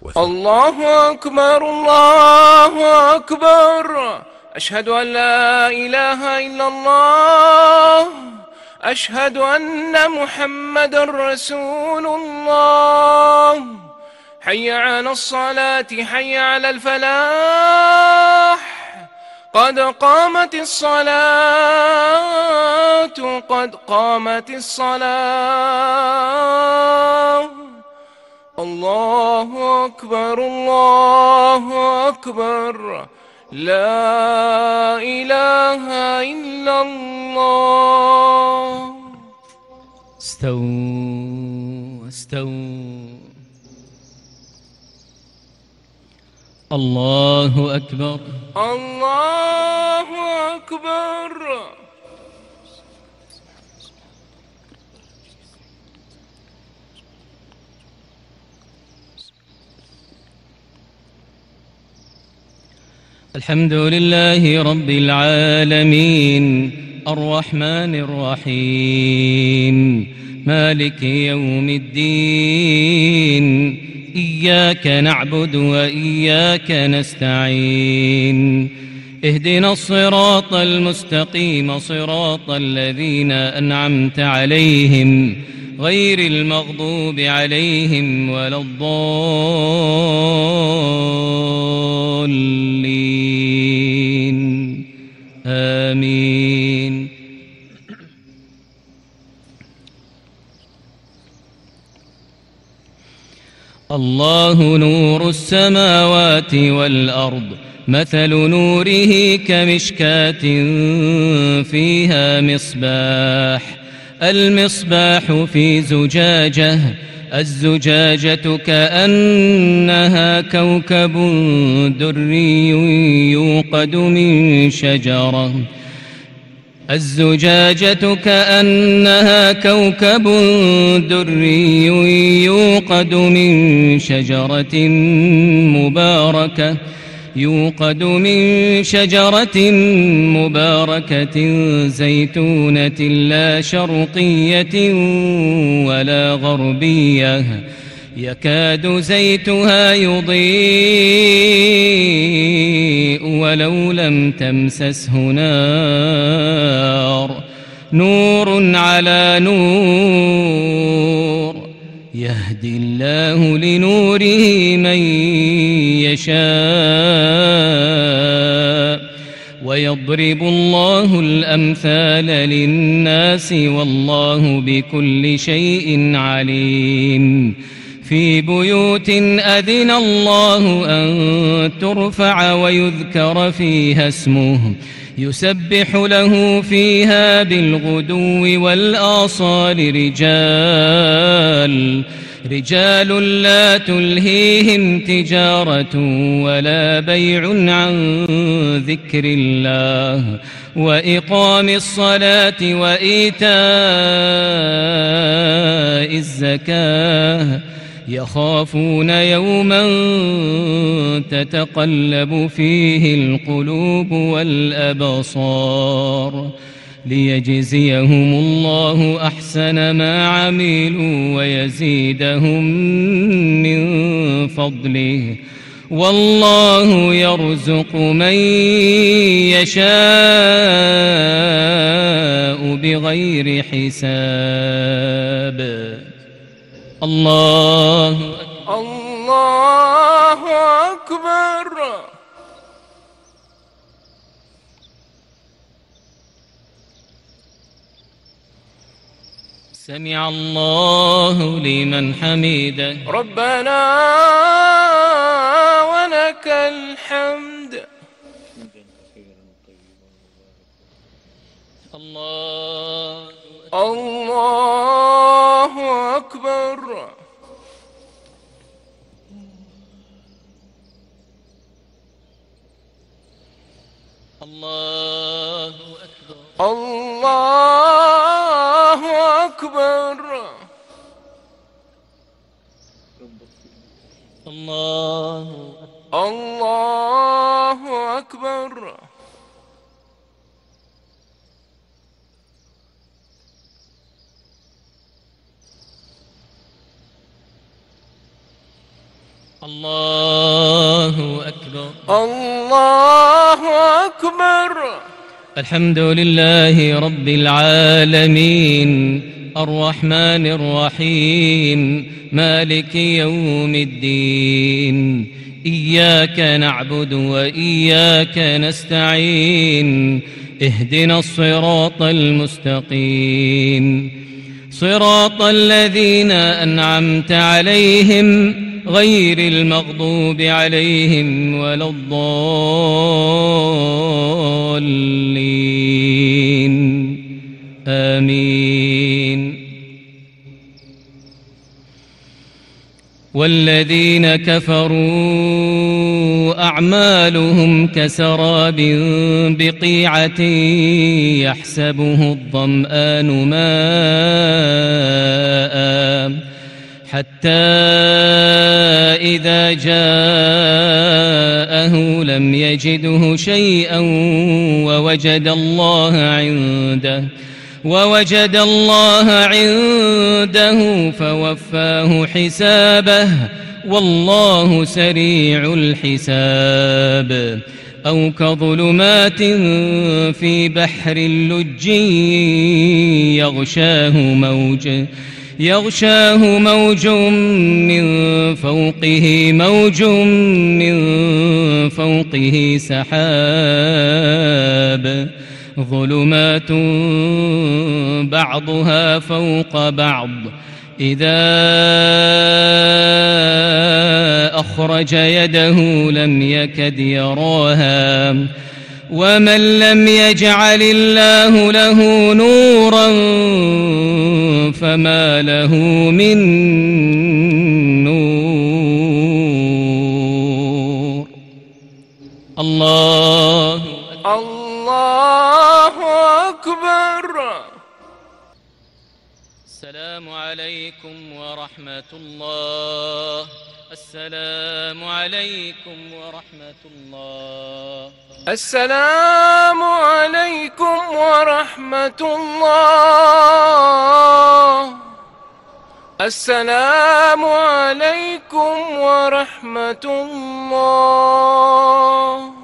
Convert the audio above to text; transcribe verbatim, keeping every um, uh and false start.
الله أكبر الله أكبر. أشهد أن لا إله إلا الله. أشهد أن محمد رسول الله. حي على الصلاة حي على الفلاح. قد قامت الصلاة قد قامت الصلاة. الله أكبر الله أكبر. لا إله إلا الله. استووا استووا. الله أكبر الله أكبر. الحمد لله رب العالمين الرحمن الرحيم مالك يوم الدين. إياك نعبد وإياك نستعين. اهدنا الصراط المستقيم صراط الذين أنعمت عليهم غير المغضوب عليهم ولا الضالين. آمين. الله نور السماوات والأرض مثل نوره كمشكاة فيها مصباح. المصباح في زجاجة. الزجاجة كأنها كوكب دري يوقد من شجرة الزجاجة كأنها كوكب دري يوقد من شجرة مباركة يوقد من شجرة مباركة زيتونة لا شرقية ولا غربية يكاد زيتها يضيء ولو لم تمسسه نار. نور على نور يهدي الله لنوره من يشاء ويضرب الله الأمثال للناس والله بكل شيء عليم. في بيوت أذن الله أن ترفع ويذكر فيها اسمه يسبح له فيها بالغدو والآصال رجال رجال لا تلهيهم تجارة ولا بيع عن ذكر الله وإقام الصلاة وإيتاء الزكاة يخافون يوما تتقلب فيه القلوب والأبصار ليجزيهم الله أحسن ما عملوا ويزيدهم من فضله والله يرزق من يشاء بغير حساب. الله الله أكبر. سمع الله لمن حمده. ربنا ولك الحمد. الله الله أكبر. الله أكبر. الله أكبر. الله الله أكبر. الله أكبر. الله أكبر. الحمد لله رب العالمين الرحمن الرحيم مالك يوم الدين. إياك نعبد وإياك نستعين. اهدنا الصراط المستقيم صراط الذين أنعمت عليهم غير المغضوب عليهم ولا الضالين. آمين. والذين كفروا أعمالهم كسراب بقيعة يحسبه الظمآن ماء حتى إذا جاءه لم يجده شيئا ووجد الله عنده ووجد الله عنده فوفاه حسابه والله سريع الحساب. أو كظلمات في بحر لج يغشاه موج يغشاه موج من فوقه موج من فوقه سحاب ظلمات بعضها فوق بعض إذا أخرج يده لم يكد يراها ومن لم يجعل الله له نورا فما له من نور. الله الله أكبر. السلام عليكم ورحمة الله. السلام عليكم ورحمة الله. السلام عليكم ورحمة الله. السلام عليكم ورحمة الله.